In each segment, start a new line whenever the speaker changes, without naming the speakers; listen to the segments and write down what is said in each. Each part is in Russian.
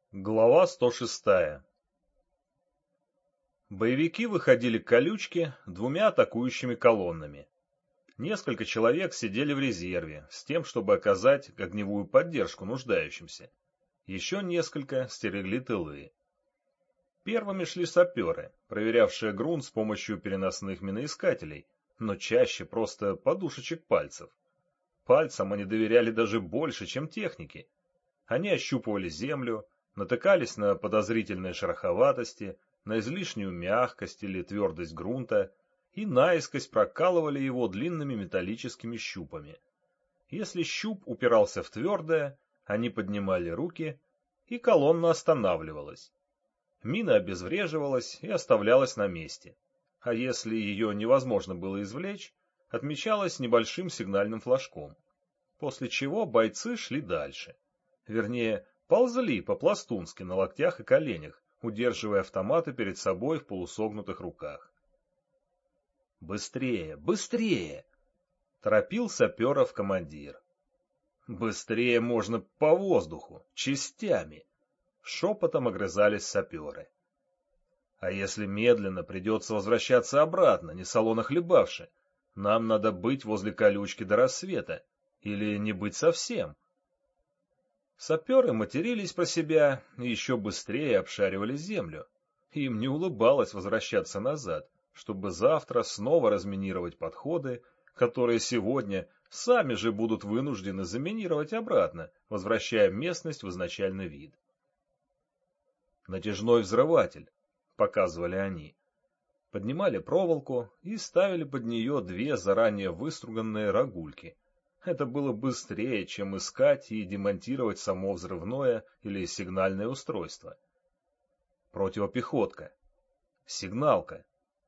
Глава 106. Боевики выходили к колючке двумя атакующими колоннами. Несколько человек сидели в резерве, с тем, чтобы оказать огневую поддержку нуждающимся. Еще несколько стерегли тылы. Первыми шли саперы, проверявшие грунт с помощью переносных миноискателей, но чаще просто подушечек пальцев. Пальцам они доверяли даже больше, чем технике. Они ощупывали землю, натыкались на подозрительные шероховатости, на излишнюю мягкость или твердость грунта и наискось прокалывали его длинными металлическими щупами. Если щуп упирался в твердое, они поднимали руки, и колонна останавливалась. Мина обезвреживалась и оставлялась на месте, а если ее невозможно было извлечь, отмечалась небольшим сигнальным флажком, после чего бойцы шли дальше. Вернее, ползли по-пластунски на локтях и коленях, удерживая автоматы перед собой в полусогнутых руках. «Быстрее! Быстрее!» — торопил саперов командир. «Быстрее можно по воздуху, частями!» — шепотом огрызались саперы. «А если медленно, придется возвращаться обратно, не солоно хлебавши. Нам надо быть возле колючки до рассвета, или не быть совсем». Саперы матерились про себя и еще быстрее обшаривали землю. Им не улыбалось возвращаться назад, чтобы завтра снова разминировать подходы, которые сегодня сами же будут вынуждены заминировать обратно, возвращая местность в изначальный вид. «Натяжной взрыватель», — показывали они. Поднимали проволоку и ставили под нее две заранее выструганные рогульки. Это было быстрее, чем искать и демонтировать само взрывное или сигнальное устройство. Противопехотка. Сигналка.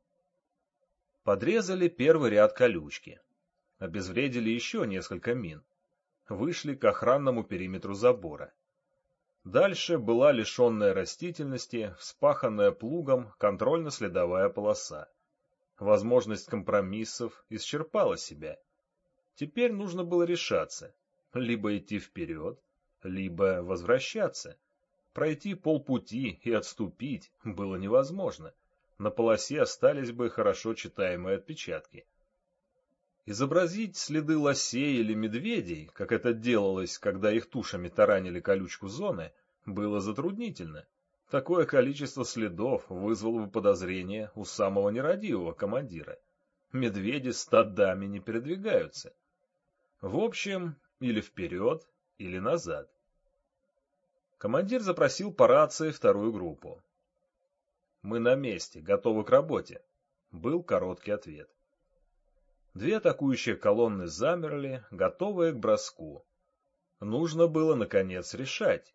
Подрезали первый ряд колючки. Обезвредили еще несколько мин. Вышли к охранному периметру забора. Дальше была лишенная растительности, вспаханная плугом контрольно-следовая полоса. Возможность компромиссов исчерпала себя. Теперь нужно было решаться, либо идти вперед, либо возвращаться. Пройти полпути и отступить было невозможно. На полосе остались бы хорошо читаемые отпечатки. Изобразить следы лосей или медведей, как это делалось, когда их тушами таранили колючку зоны, было затруднительно. Такое количество следов вызвало бы подозрение у самого нерадивого командира. Медведи стадами не передвигаются. В общем, или вперед, или назад. Командир запросил по рации вторую группу. «Мы на месте, готовы к работе», — был короткий ответ. Две атакующие колонны замерли, готовые к броску. Нужно было, наконец, решать.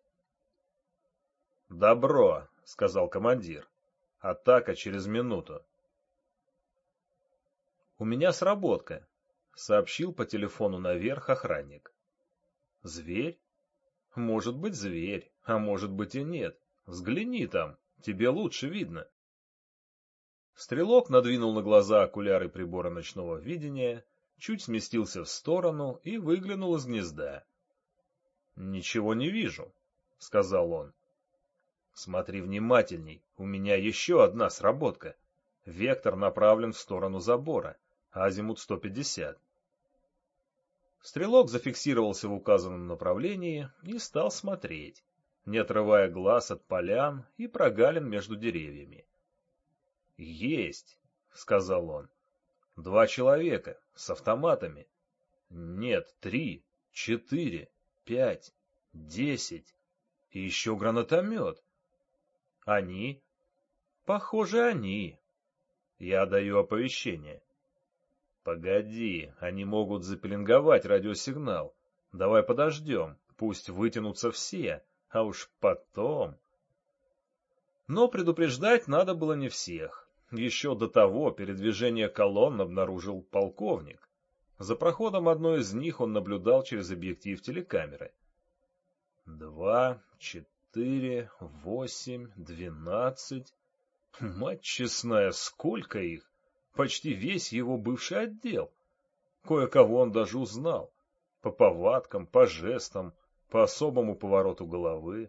«Добро», — сказал командир. «Атака через минуту». «У меня сработка», — сообщил по телефону наверх охранник. «Зверь? Может быть, зверь, а может быть и нет. Взгляни там, тебе лучше видно». Стрелок надвинул на глаза окуляры прибора ночного видения, чуть сместился в сторону и выглянул из гнезда. «Ничего не вижу», — сказал он. «Смотри внимательней, у меня еще одна сработка. Вектор направлен в сторону забора, азимут 150». Стрелок зафиксировался в указанном направлении и стал смотреть, не отрывая глаз от полян и прогалин между деревьями. «Есть», — сказал он. «Два человека, с автоматами. Нет, 3, 4, 5, 10. И еще гранатомет. Они? Похоже, они. Я даю оповещение. Погоди, они могут запеленговать радиосигнал. Давай подождем, пусть вытянутся все, а уж потом...» Но предупреждать надо было не всех. Еще до того передвижение колонн обнаружил полковник. За проходом одной из них он наблюдал через объектив телекамеры. 2, 4, 8, 12. Мать честная, сколько их! Почти весь его бывший отдел. Кое-кого он даже узнал. По повадкам, по жестам, по особому повороту головы.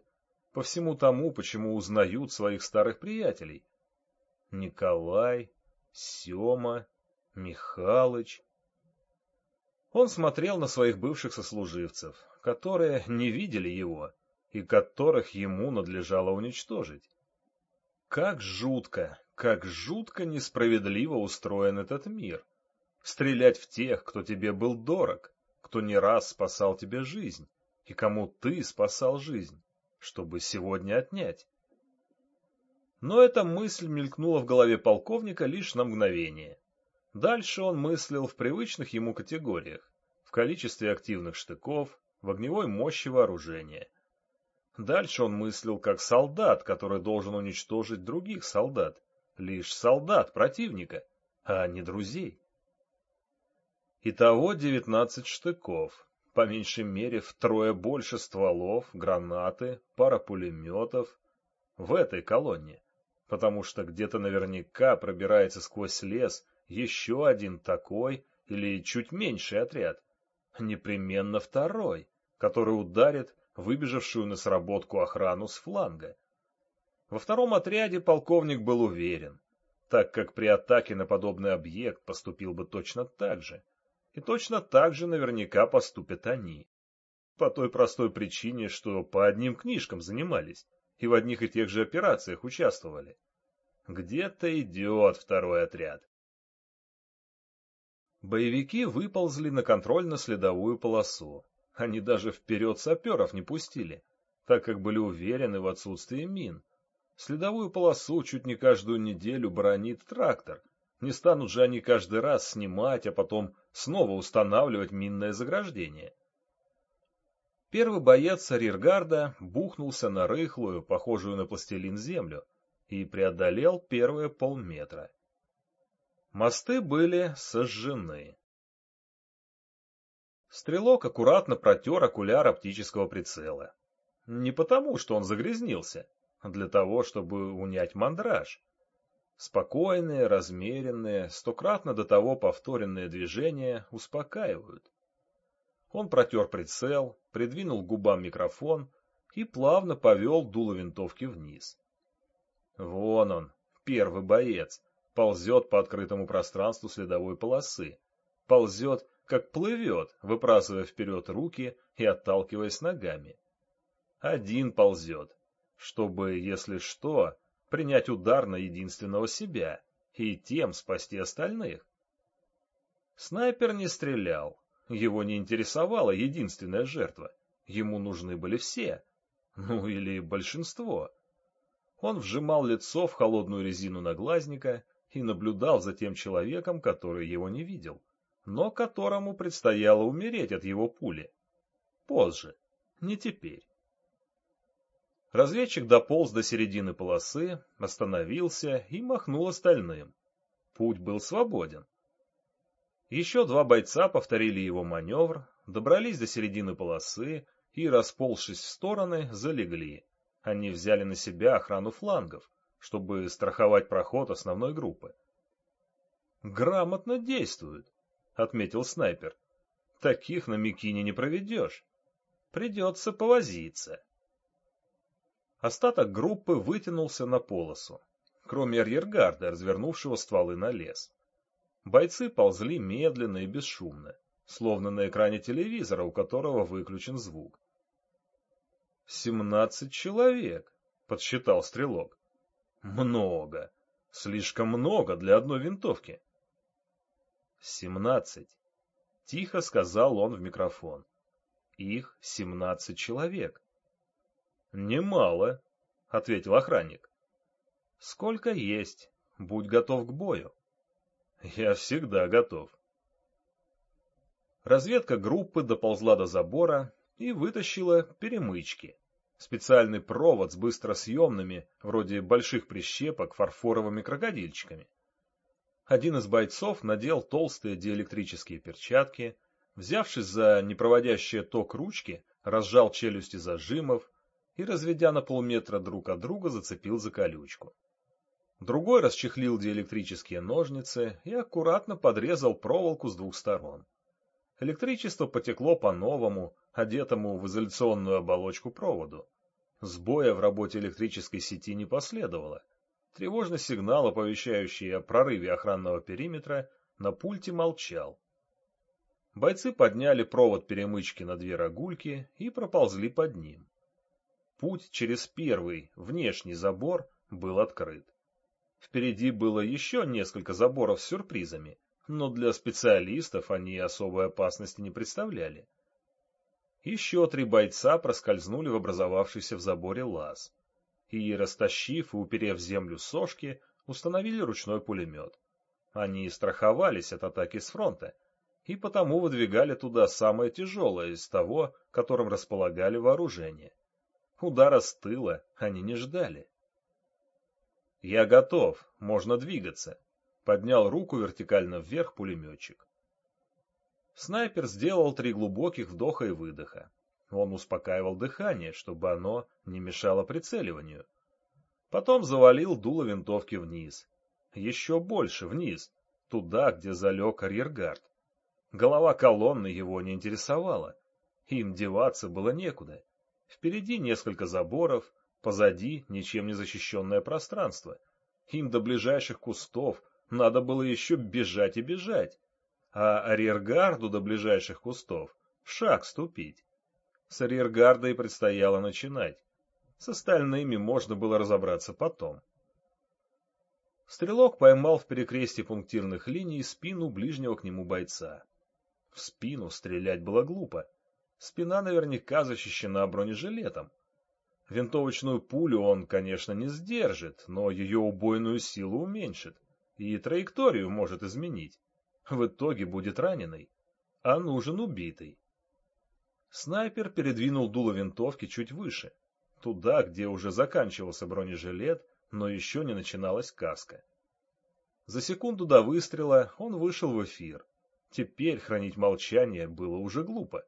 по всему тому, почему узнают своих старых приятелей. Николай, Сема, Михалыч. Он смотрел на своих бывших сослуживцев, которые не видели его и которых ему надлежало уничтожить. Как жутко несправедливо устроен этот мир. Стрелять в тех, кто тебе был дорог, кто не раз спасал тебе жизнь, и кому ты спасал жизнь, чтобы сегодня отнять. Но эта мысль мелькнула в голове полковника лишь на мгновение. Дальше он мыслил в привычных ему категориях, в количестве активных штыков, в огневой мощи вооружения. Дальше он мыслил как солдат, который должен уничтожить других солдат, лишь солдат противника, а не друзей. Итого 19 штыков, по меньшей мере втрое больше стволов, гранаты, пара пулеметов в этой колонне, потому что где-то наверняка пробирается сквозь лес еще один такой или чуть меньший отряд, непременно второй, который ударит выбежавшую на сработку охрану с фланга. Во втором отряде полковник был уверен, так как при атаке на подобный объект поступил бы точно так же. И точно так же наверняка поступят они. По той простой причине, что по одним книжкам занимались и в одних и тех же операциях участвовали. Где-то идет второй отряд. Боевики выползли на контрольно-следовую полосу. Они даже вперед саперов не пустили, так как были уверены в отсутствии мин. Следовую полосу чуть не каждую неделю бронит трактор. Не станут же они каждый раз снимать, а потом снова устанавливать минное заграждение. Первый боец арьергарда бухнулся на рыхлую, похожую на пластилин землю, и преодолел первые полметра. Мосты были сожжены. Стрелок аккуратно протер окуляр оптического прицела. Не потому, что он загрязнился, а для того, чтобы унять мандраж. Спокойные, размеренные, стократно до того повторенные движения успокаивают. Он протер прицел, придвинул к губам микрофон и плавно повел дуло винтовки вниз. Вон он, первый боец, ползет по открытому пространству следовой полосы. Ползет, как плывет, выбрасывая вперед руки и отталкиваясь ногами. Один ползет, чтобы, если что, принять удар на единственного себя и тем спасти остальных. Снайпер не стрелял, его не интересовала единственная жертва, ему нужны были все, ну или большинство. Он вжимал лицо в холодную резину наглазника и наблюдал за тем человеком, который его не видел, но которому предстояло умереть от его пули. Позже, не теперь. Разведчик дополз до середины полосы, остановился и махнул остальным. Путь был свободен. Еще два бойца повторили его маневр, добрались до середины полосы и, расползшись в стороны, залегли. Они взяли на себя охрану флангов, чтобы страховать проход основной группы. «Грамотно действуют», — отметил снайпер. «Таких на Микине не проведешь. Придется повозиться». Остаток группы вытянулся на полосу, кроме арьергарда, развернувшего стволы на лес. Бойцы ползли медленно и бесшумно, словно на экране телевизора, у которого выключен звук. 17 человек, подсчитал стрелок. Много, слишком много для одной винтовки. 17, тихо сказал он в микрофон. Их 17 человек. Немало, ответил охранник. Сколько есть, будь готов к бою. Я всегда готов. Разведка группы доползла до забора и вытащила перемычки. Специальный провод с быстросъемными, вроде больших прищепок, фарфоровыми крокодильчиками. Один из бойцов надел толстые диэлектрические перчатки, взявшись за непроводящие ток ручки, разжал челюсти зажимов и, разведя на полметра друг от друга, зацепил за колючку. Другой расчехлил диэлектрические ножницы и аккуратно подрезал проволоку с двух сторон. Электричество потекло по новому, одетому в изоляционную оболочку проводу. Сбоя в работе электрической сети не последовало. Тревожный сигнал, оповещающий о прорыве охранного периметра, на пульте молчал. Бойцы подняли провод перемычки на 2 рогульки и проползли под ним. Путь через первый, внешний забор был открыт. Впереди было еще несколько заборов с сюрпризами, но для специалистов они особой опасности не представляли. Еще 3 бойца проскользнули в образовавшийся в заборе лаз и, растащив и уперев в землю сошки, установили ручной пулемет. Они страховались от атаки с фронта и потому выдвигали туда самое тяжелое из того, которым располагали вооружение. Удара с тыла они не ждали. «Я готов, можно двигаться», — поднял руку вертикально вверх пулеметчик. Снайпер сделал 3 глубоких вдоха и выдоха. Он успокаивал дыхание, чтобы оно не мешало прицеливанию. Потом завалил дуло винтовки вниз. Еще больше вниз, туда, где залег арьергард. Голова колонны его не интересовала. Им деваться было некуда. Впереди несколько заборов, позади ничем не защищенное пространство. Им до ближайших кустов надо было еще бежать и бежать. А арьергарду до ближайших кустов шаг ступить. С арьергарда и предстояло начинать. С остальными можно было разобраться потом. Стрелок поймал в перекрестье пунктирных линий спину ближнего к нему бойца. В спину стрелять было глупо. Спина наверняка защищена бронежилетом. Винтовочную пулю он, конечно, не сдержит, но ее убойную силу уменьшит и траекторию может изменить. В итоге будет раненый, а нужен убитый. Снайпер передвинул дуло винтовки чуть выше, туда, где уже заканчивался бронежилет, но еще не начиналась каска. За секунду до выстрела он вышел в эфир. Теперь хранить молчание было уже глупо.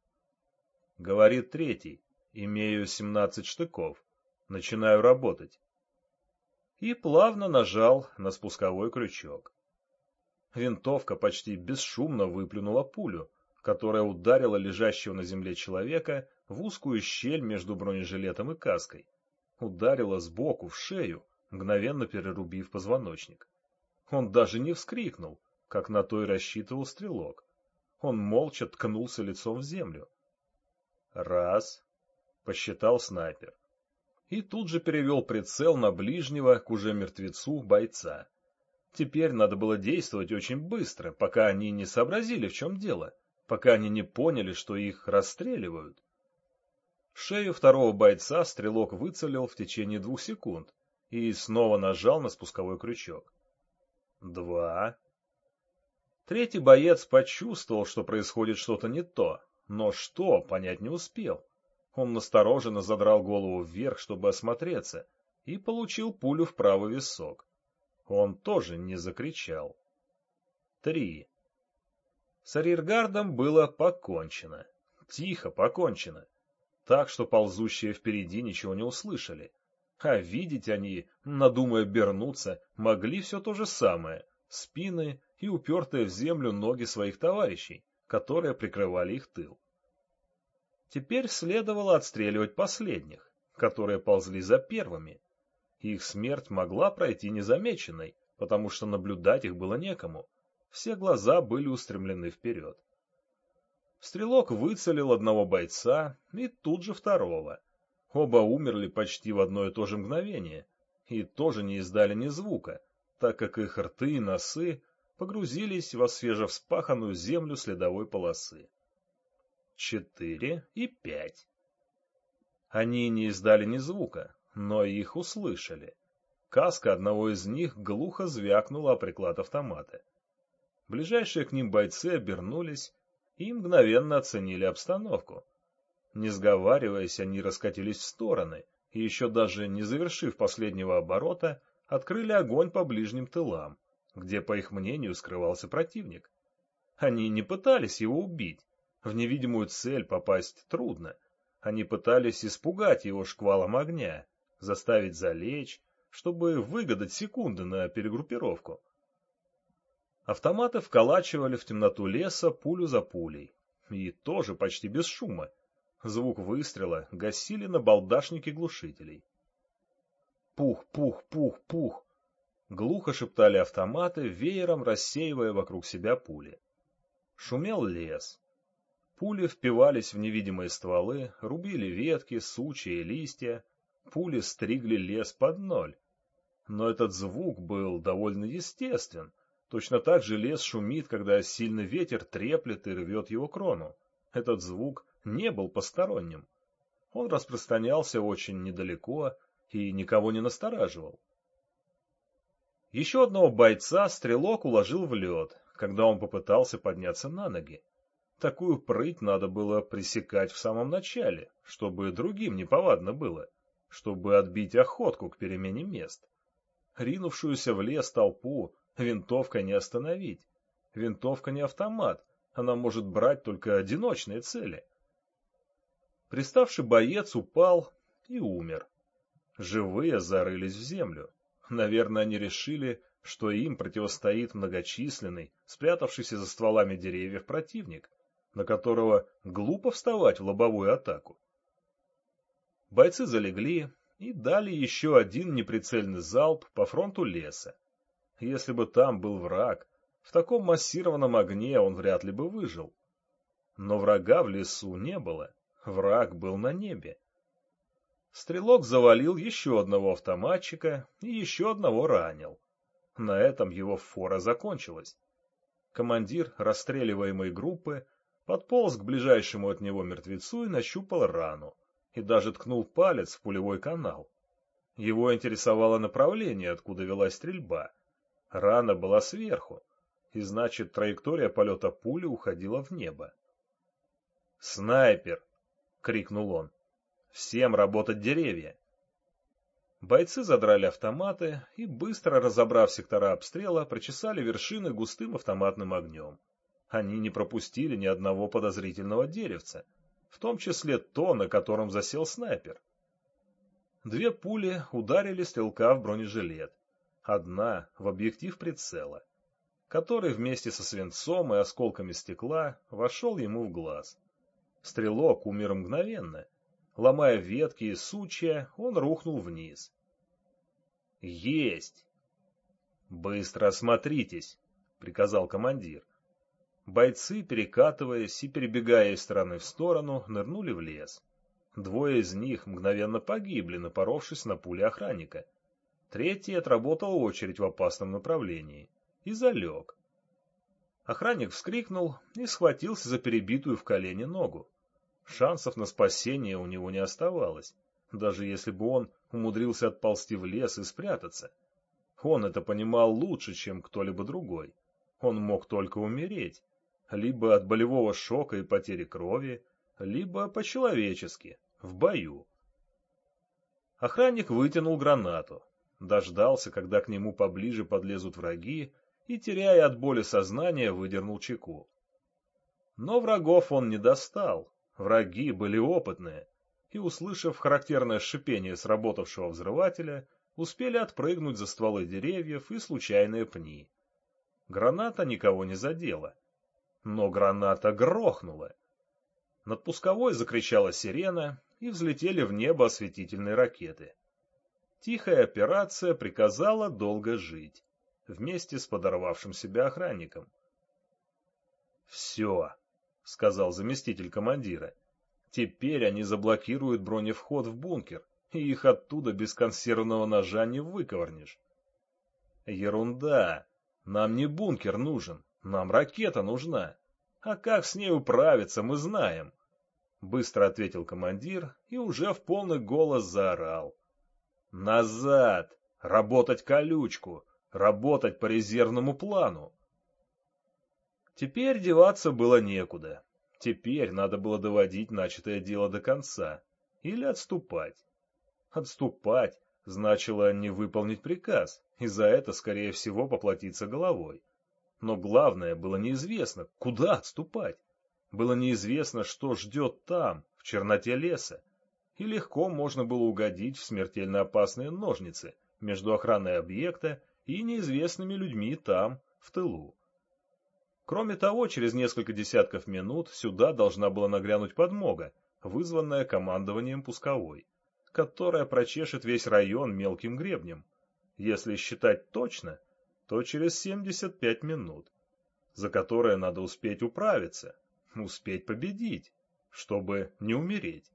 Говорит 3-й. Имею 17 штыков. Начинаю работать. И плавно нажал на спусковой крючок. Винтовка почти бесшумно выплюнула пулю, которая ударила лежащего на земле человека в узкую щель между бронежилетом и каской. Ударила сбоку, в шею, мгновенно перерубив позвоночник. Он даже не вскрикнул, как на то и рассчитывал стрелок. Он молча ткнулся лицом в землю. «Раз», — посчитал снайпер. И тут же перевел прицел на ближнего к уже мертвецу бойца. Теперь надо было действовать очень быстро, пока они не сообразили, в чем дело, пока они не поняли, что их расстреливают. Шею второго бойца стрелок выцелил в течение 2 секунд и снова нажал на спусковой крючок. 2. 3-й боец почувствовал, что происходит что-то не то, но что, понять не успел. Он настороженно задрал голову вверх, чтобы осмотреться, и получил пулю в правый висок. Он тоже не закричал. 3. С арьергардом было покончено. Тихо покончено. Так, что ползущие впереди ничего не услышали. А видеть они, надумая обернуться, могли все то же самое — спины и упертые в землю ноги своих товарищей, которые прикрывали их тыл. Теперь следовало отстреливать последних, которые ползли за первыми. Их смерть могла пройти незамеченной, потому что наблюдать их было некому. Все глаза были устремлены вперед. Стрелок выцелил одного бойца и тут же второго. Оба умерли почти в одно и то же мгновение и тоже не издали ни звука, так как их рты и носы погрузились во свежевспаханную землю следовой полосы. 4 и 5. Они не издали ни звука, но их услышали. Каска одного из них глухо звякнула о приклад автомата. Ближайшие к ним бойцы обернулись и мгновенно оценили обстановку. Не сговариваясь, они раскатились в стороны и, еще даже не завершив последнего оборота, открыли огонь по ближним тылам, где, по их мнению, скрывался противник. Они не пытались его убить. В невидимую цель попасть трудно. Они пытались испугать его шквалом огня, заставить залечь, чтобы выгадать секунды на перегруппировку. Автоматы вколачивали в темноту леса пулю за пулей. И тоже почти без шума. Звук выстрела гасили набалдашники глушителей. Пух, пух, пух, пух. Глухо шептали автоматы, веером рассеивая вокруг себя пули. Шумел лес. Пули впивались в невидимые стволы, рубили ветки, сучья и листья. Пули стригли лес под ноль. Но этот звук был довольно естествен. Точно так же лес шумит, когда сильный ветер треплет и рвет его крону. Этот звук не был посторонним. Он распространялся очень недалеко и никого не настораживал. Еще одного бойца стрелок уложил в лед, когда он попытался подняться на ноги. Такую прыть надо было пресекать в самом начале, чтобы другим неповадно было, чтобы отбить охотку к перемене мест. Ринувшуюся в лес толпу винтовкой не остановить. Винтовка не автомат, она может брать только одиночные цели. Приставший боец упал и умер. Живые зарылись в землю. Наверное, они решили, что им противостоит многочисленный, спрятавшийся за стволами деревьев противник, на которого глупо вставать в лобовую атаку. Бойцы залегли и дали еще один неприцельный залп по фронту леса. Если бы там был враг, в таком массированном огне он вряд ли бы выжил. Но врага в лесу не было, враг был на небе. Стрелок завалил еще одного автоматчика и еще одного ранил. На этом его фора закончилась. Командир расстреливаемой группы подполз к ближайшему от него мертвецу и нащупал рану, и даже ткнул палец в пулевой канал. Его интересовало направление, откуда велась стрельба. Рана была сверху, и значит, траектория полета пули уходила в небо. «Снайпер!» — крикнул он. «Всем работать деревья!» Бойцы задрали автоматы и, быстро разобрав сектора обстрела, прочесали вершины густым автоматным огнем. Они не пропустили ни одного подозрительного деревца, в том числе то, на котором засел снайпер. 2 пули ударили стрелка в бронежилет, одна в объектив прицела, который вместе со свинцом и осколками стекла вошел ему в глаз. Стрелок умер мгновенно. Ломая ветки и сучья, он рухнул вниз. «Есть!» «Быстро осмотритесь!» — приказал командир. Бойцы, перекатываясь и перебегая из стороны в сторону, нырнули в лес. 2 из них мгновенно погибли, напоровшись на пули охранника. 3-й отработал очередь в опасном направлении и залег. Охранник вскрикнул и схватился за перебитую в колене ногу. Шансов на спасение у него не оставалось, даже если бы он умудрился отползти в лес и спрятаться. Он это понимал лучше, чем кто-либо другой. Он мог только умереть, либо от болевого шока и потери крови, либо по-человечески, в бою. Охранник вытянул гранату, дождался, когда к нему поближе подлезут враги, и, теряя от боли сознание, выдернул чеку. Но врагов он не достал, враги были опытные, и, услышав характерное шипение сработавшего взрывателя, успели отпрыгнуть за стволы деревьев и случайные пни. Граната никого не задела, но граната грохнула. Над пусковой закричала сирена, и взлетели в небо осветительные ракеты. Тихая операция приказала долго жить, вместе с подорвавшим себя охранником. «Все», — сказал заместитель командира, — «теперь они заблокируют броневход в бункер, и их оттуда без консервного ножа не выковырнешь». «Ерунда! Нам не бункер нужен, нам ракета нужна. А как с ней управиться, мы знаем», — быстро ответил командир и уже в полный голос заорал. «Назад! Работать колючку! Работать по резервному плану!» Теперь деваться было некуда. Теперь надо было доводить начатое дело до конца или отступать. Отступать значило не выполнить приказ, и за это, скорее всего, поплатиться головой. Но главное, было неизвестно, куда отступать. Было неизвестно, что ждет там, в черноте леса, и легко можно было угодить в смертельно опасные ножницы между охраной объекта и неизвестными людьми там, в тылу. Кроме того, через несколько десятков минут сюда должна была нагрянуть подмога, вызванная командованием пусковой, которая прочешет весь район мелким гребнем. Если считать точно, то через 75 минут, за которые надо успеть управиться, успеть победить, чтобы не умереть.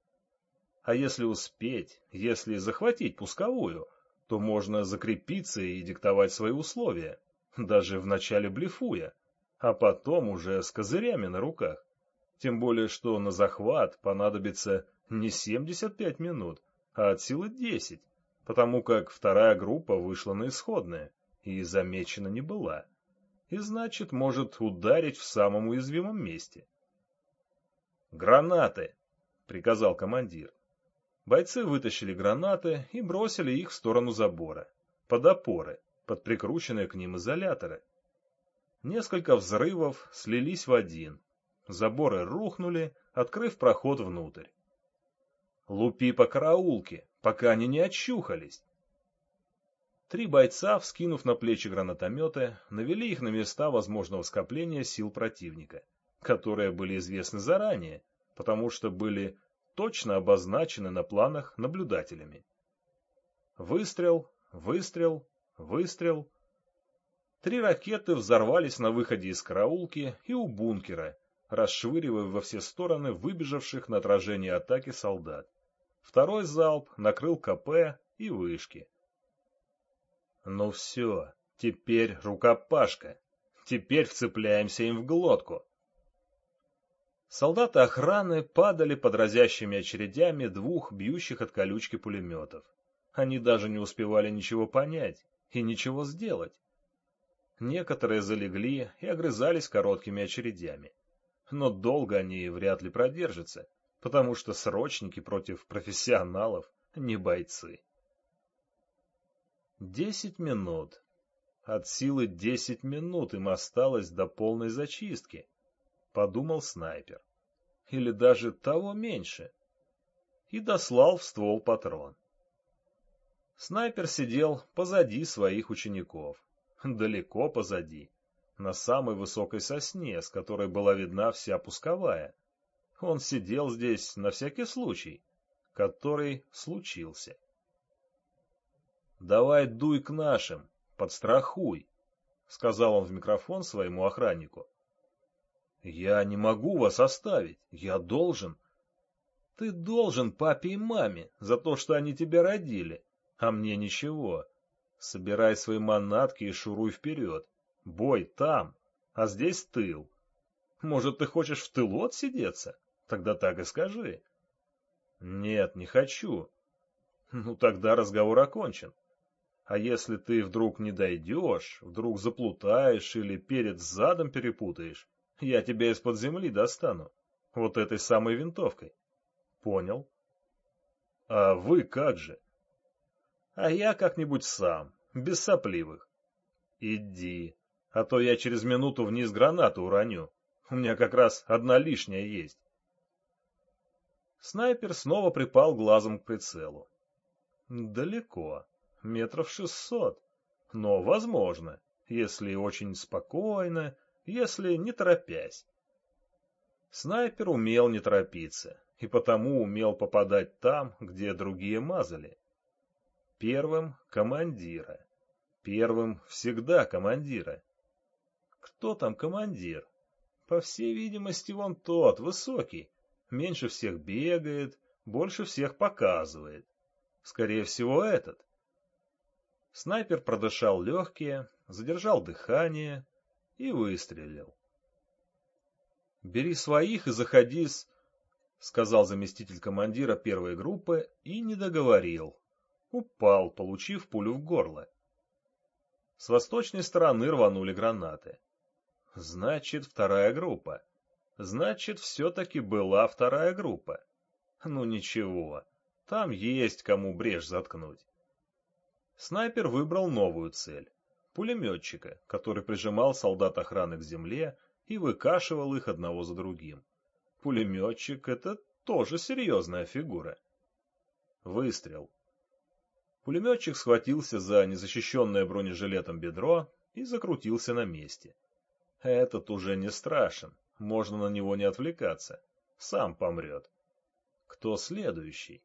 А если успеть, если захватить пусковую, то можно закрепиться и диктовать свои условия, даже вначале блефуя, а потом уже с козырями на руках. Тем более, что на захват понадобится не 75 минут, а от силы 10, потому как вторая группа вышла на исходное и замечена не была, и значит может ударить в самом уязвимом месте. «Гранаты!» — приказал командир. Бойцы вытащили гранаты и бросили их в сторону забора, под опоры, под прикрученные к ним изоляторы. Несколько взрывов слились в один. Заборы рухнули, открыв проход внутрь. «Лупи по караулке, пока они не очухались!» 3 бойца, вскинув на плечи гранатометы, навели их на места возможного скопления сил противника, которые были известны заранее, потому что были точно обозначены на планах наблюдателями. Выстрел, выстрел, выстрел. 3 ракеты взорвались на выходе из караулки и у бункера, расшвыривая во все стороны выбежавших на отражение атаки солдат. Второй залп накрыл КП и вышки. Ну все, теперь рукопашка. Теперь вцепляемся им в глотку. Солдаты охраны падали под разящими очередями 2 бьющих от колючки пулеметов. Они даже не успевали ничего понять и ничего сделать. Некоторые залегли и огрызались короткими очередями. Но долго они вряд ли продержатся, потому что срочники против профессионалов не бойцы. 10 минут. От силы 10 минут им осталось до полной зачистки, подумал снайпер. Или даже того меньше. И дослал в ствол патрон. Снайпер сидел позади своих учеников. Далеко позади. На самой высокой сосне, с которой была видна вся пусковая. Он сидел здесь на всякий случай, который случился. «Давай дуй к нашим, подстрахуй», — сказал он в микрофон своему охраннику. «Я не могу вас оставить, я должен». «Ты должен папе и маме за то, что они тебя родили, а мне ничего. Собирай свои манатки и шуруй вперед. Бой там, а здесь тыл. Может, ты хочешь в тылу отсидеться? Тогда так и скажи». «Нет, не хочу». «Ну, тогда разговор окончен. А если ты вдруг не дойдешь, вдруг заплутаешь или перед задом перепутаешь, я тебя из-под земли достану. Вот этой самой винтовкой». «Понял». «А вы как же?» «А я как-нибудь сам, без сопливых». «Иди, а то я через минуту вниз гранату уроню. У меня как раз одна лишняя есть». Снайпер снова припал глазом к прицелу. Далеко, метров 600, но возможно, если очень спокойно, если не торопясь. Снайпер умел не торопиться, и потому умел попадать там, где другие мазали. Первым — командира. Первым всегда командира. Кто там командир? По всей видимости, вон тот, высокий. Меньше всех бегает, больше всех показывает. Скорее всего, этот. Снайпер продышал легкие, задержал дыхание и выстрелил. «Бери своих и заходи с...» — сказал заместитель командира первой группы и не договорил. Упал, получив пулю в горло. С восточной стороны рванули гранаты. Значит, вторая группа. Значит, все-таки была вторая группа. Ну ничего, там есть кому брешь заткнуть. Снайпер выбрал новую цель — пулеметчика, который прижимал солдат охраны к земле и выкашивал их одного за другим. Пулеметчик — это тоже серьезная фигура. Выстрел. Пулеметчик схватился за незащищенное бронежилетом бедро и закрутился на месте. Этот уже не страшен, можно на него не отвлекаться, сам помрет. Кто следующий?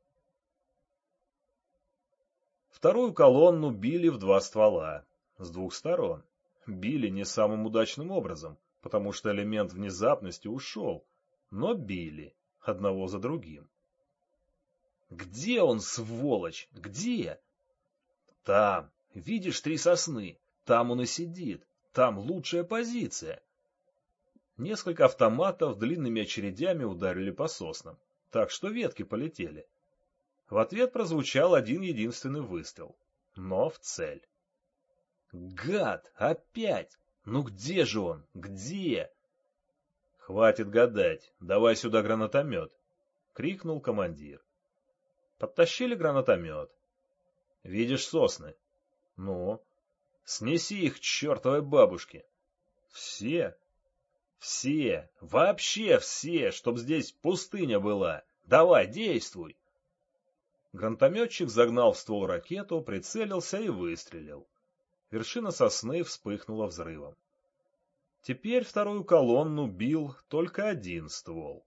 Вторую колонну били в два ствола, с двух сторон. Били не самым удачным образом, потому что элемент внезапности ушел, но били, одного за другим. «Где он, сволочь? Где?» «Там. Видишь 3 сосны? Там он и сидит. Там лучшая позиция». Несколько автоматов длинными очередями ударили по соснам, так что ветки полетели. В ответ прозвучал один единственный выстрел, но в цель. «Гад! Опять! Ну где же он? Где?» «Хватит гадать, давай сюда гранатомет!» — крикнул командир. Подтащили гранатомет. «Видишь сосны? Ну? Снеси их к чертовой бабушке!» «Все? Все! Вообще все! Чтоб здесь пустыня была! Давай, действуй!» Гранатометчик загнал в ствол ракету, прицелился и выстрелил. Вершина сосны вспыхнула взрывом. Теперь вторую колонну бил только один ствол.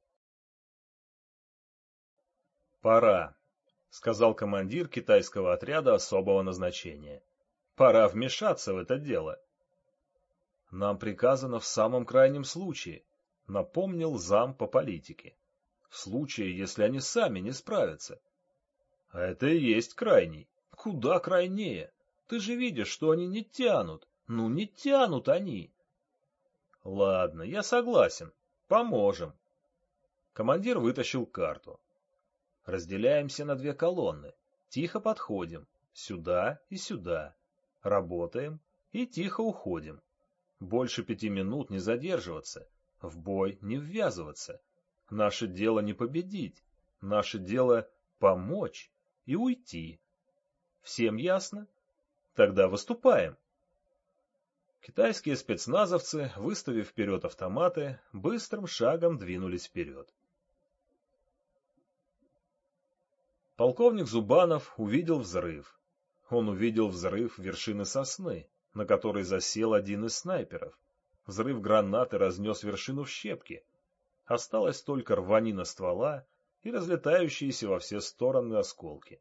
«Пора», — сказал командир китайского отряда особого назначения. «Пора вмешаться в это дело». «Нам приказано в самом крайнем случае», — напомнил зам по политике. «В случае, если они сами не справятся». «А это и есть крайний. Куда крайнее? Ты же видишь, что они не тянут. Ну, не тянут они». «Ладно, я согласен. Поможем». Командир вытащил карту. «Разделяемся на 2 колонны. Тихо подходим. Сюда и сюда. Работаем и тихо уходим. Больше 5 минут не задерживаться. В бой не ввязываться. Наше дело не победить. Наше дело помочь и уйти. Всем ясно? Тогда выступаем». Китайские спецназовцы, выставив вперед автоматы, быстрым шагом двинулись вперед. Полковник Зубанов увидел взрыв. Он увидел взрыв вершины сосны, на которой засел один из снайперов. Взрыв гранаты разнес вершину в щепки. Осталась только рванина ствола и разлетающиеся во все стороны осколки.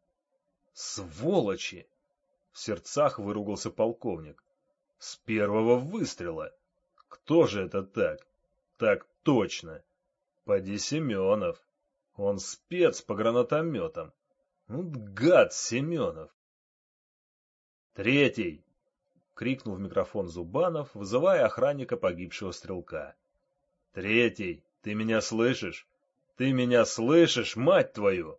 «Сволочи!» — в сердцах выругался полковник. «С первого выстрела! Кто же это так? Так точно! Поди Семенов! Он спец по гранатометам! Ну, гад Семенов!» «Третий!» — крикнул в микрофон Зубанов, вызывая охранника погибшего стрелка. «Третий! Ты меня слышишь? Ты меня слышишь, мать твою?»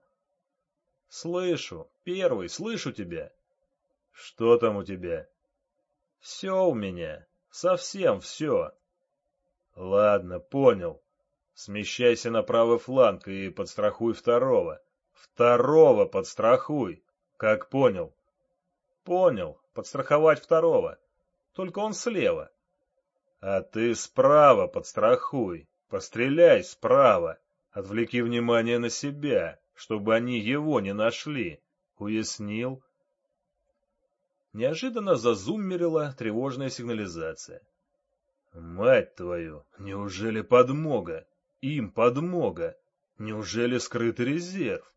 «Слышу. Первый, слышу тебя». «Что там у тебя?» «Все у меня. Совсем все». «Ладно, понял. Смещайся на правый фланг и подстрахуй второго. Второго подстрахуй. Как понял?» «Понял. Подстраховать второго. Только он слева». «А ты справа подстрахуй. Постреляй справа. Отвлеки внимание на себя, чтобы они его не нашли. Уяснил?» Неожиданно зазуммерила тревожная сигнализация. «Мать твою! Неужели подмога? Им подмога! Неужели скрытый резерв?»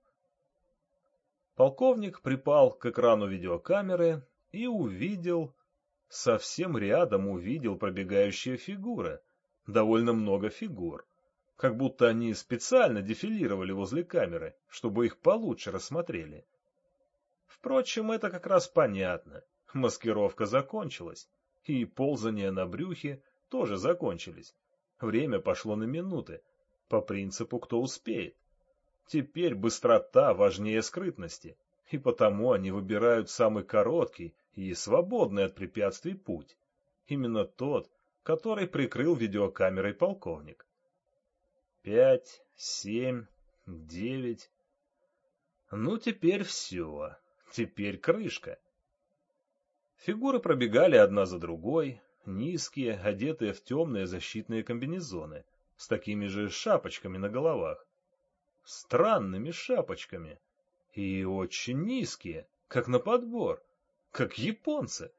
Полковник припал к экрану видеокамеры и увидел, совсем рядом увидел пробегающие фигуры, довольно много фигур, как будто они специально дефилировали возле камеры, чтобы их получше рассмотрели. Впрочем, это как раз понятно. Маскировка закончилась, и ползания на брюхе тоже закончились. Время пошло на минуты, по принципу «кто успеет». Теперь быстрота важнее скрытности, и потому они выбирают самый короткий и свободный от препятствий путь. Именно тот, который прикрыл видеокамерой полковник. 5, 7, 9. Ну, теперь все. Теперь крышка. Фигуры пробегали одна за другой, низкие, одетые в темные защитные комбинезоны, с такими же шапочками на головах. Странными шапочками. И очень низкие, как на подбор, как японцы.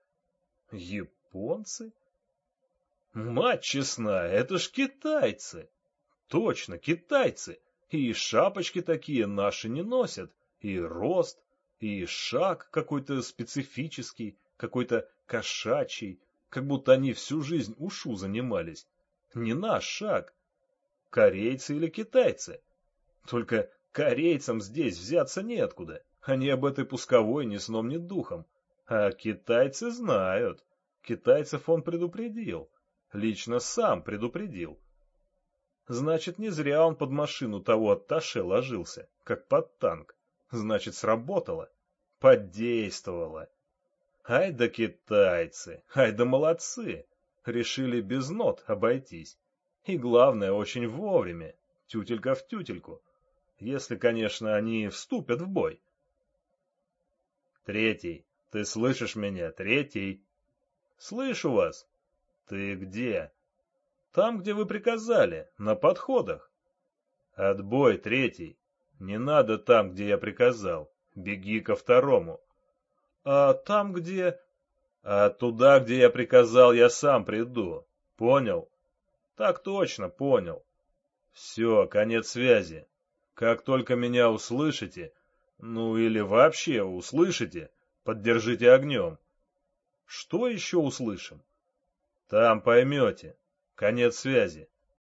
Японцы? Мать честная, это ж китайцы! Точно, китайцы! И шапочки такие наши не носят, и рост, и шаг какой-то специфический, какой-то кошачий, как будто они всю жизнь ушу занимались. Не наш шаг. Корейцы или китайцы. Только корейцам здесь взяться неоткуда. Они об этой пусковой ни сном, ни духом. А китайцы знают. Китайцев он предупредил. Лично сам предупредил. Значит, не зря он под машину того атташе ложился, как под танк. Значит, сработало. Подействовало. Ай да китайцы, ай да молодцы. Решили без нот обойтись. И главное, очень вовремя. Тютелька в тютельку. Если, конечно, они вступят в бой. Третий. Ты слышишь меня, третий? Слышу вас. Ты где? Там, где вы приказали, на подходах. Отбой, третий. Не надо там, где я приказал. Беги ко второму. А там, где... А туда, где я приказал, я сам приду. Понял? Так точно, понял. Все, конец связи. Как только меня услышите, ну или вообще услышите, поддержите огнем. Что еще услышим? Там поймете. Конец связи.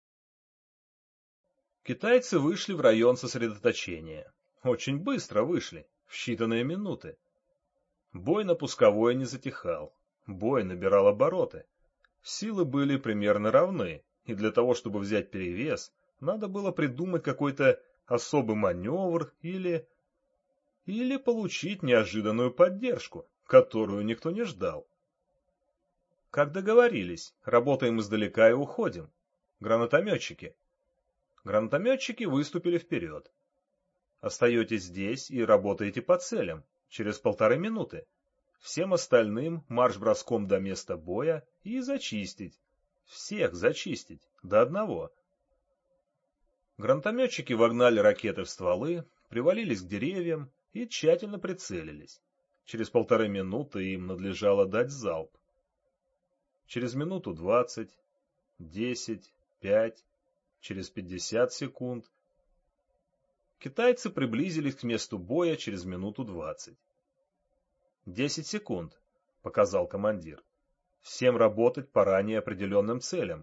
Китайцы вышли в район сосредоточения. Очень быстро вышли, в считанные минуты. Бой на пусковой не затихал. Бой набирал обороты. Силы были примерно равны, и для того, чтобы взять перевес, надо было придумать какой-то особый маневр или получить неожиданную поддержку, которую никто не ждал. Как договорились, работаем издалека и уходим. Гранатометчики. Гранатометчики выступили вперед. Остаетесь здесь и работаете по целям. Через 1,5 минуты. Всем остальным марш-броском до места боя и зачистить. Всех зачистить, до одного. Гранатометчики вогнали ракеты в стволы, привалились к деревьям и тщательно прицелились. Через 1,5 минуты им надлежало дать залп. Через минуту 20, 10, 5, через 50 секунд. Китайцы приблизились к месту боя через минуту 20. 10 секунд, показал командир. Всем работать по ранее определенным целям.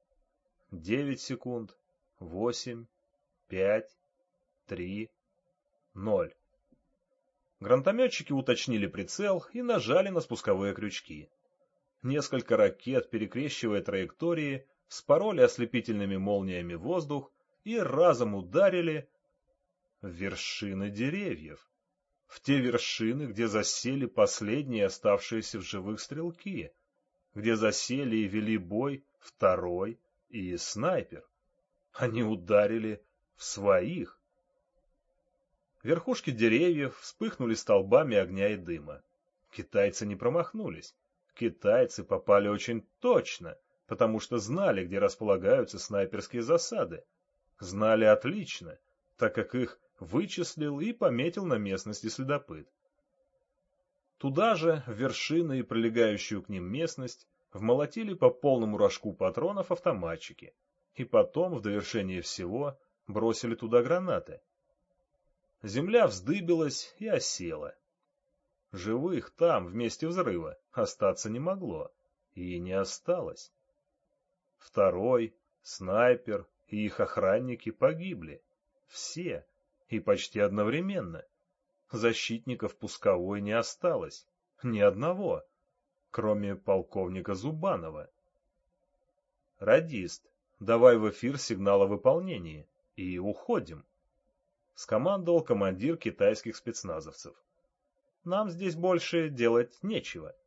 9 секунд, 8, 5, 3, 0. Гранатометчики уточнили прицел и нажали на спусковые крючки. Несколько ракет, перекрещивая траектории, вспороли ослепительными молниями воздух и разом ударили в вершины деревьев. В те вершины, где засели последние оставшиеся в живых стрелки, где засели и вели бой второй и снайпер. Они ударили в своих. Верхушки деревьев вспыхнули столбами огня и дыма. Китайцы не промахнулись. Китайцы попали очень точно, потому что знали, где располагаются снайперские засады. Знали отлично, так как их вычислил и пометил на местности следопыт. Туда же, в вершины и прилегающую к ним местность, вмолотили по полному рожку патронов автоматчики, и потом, в довершение всего, бросили туда гранаты. Земля вздыбилась и осела. Живых там, в месте взрыва, остаться не могло, и не осталось. Второй, снайпер и их охранники погибли. Все, и почти одновременно. Защитников пусковой не осталось, ни одного, кроме полковника Зубанова. «Радист, давай в эфир сигнал о выполнении, и уходим», — скомандовал командир китайских спецназовцев. «Нам здесь больше делать нечего».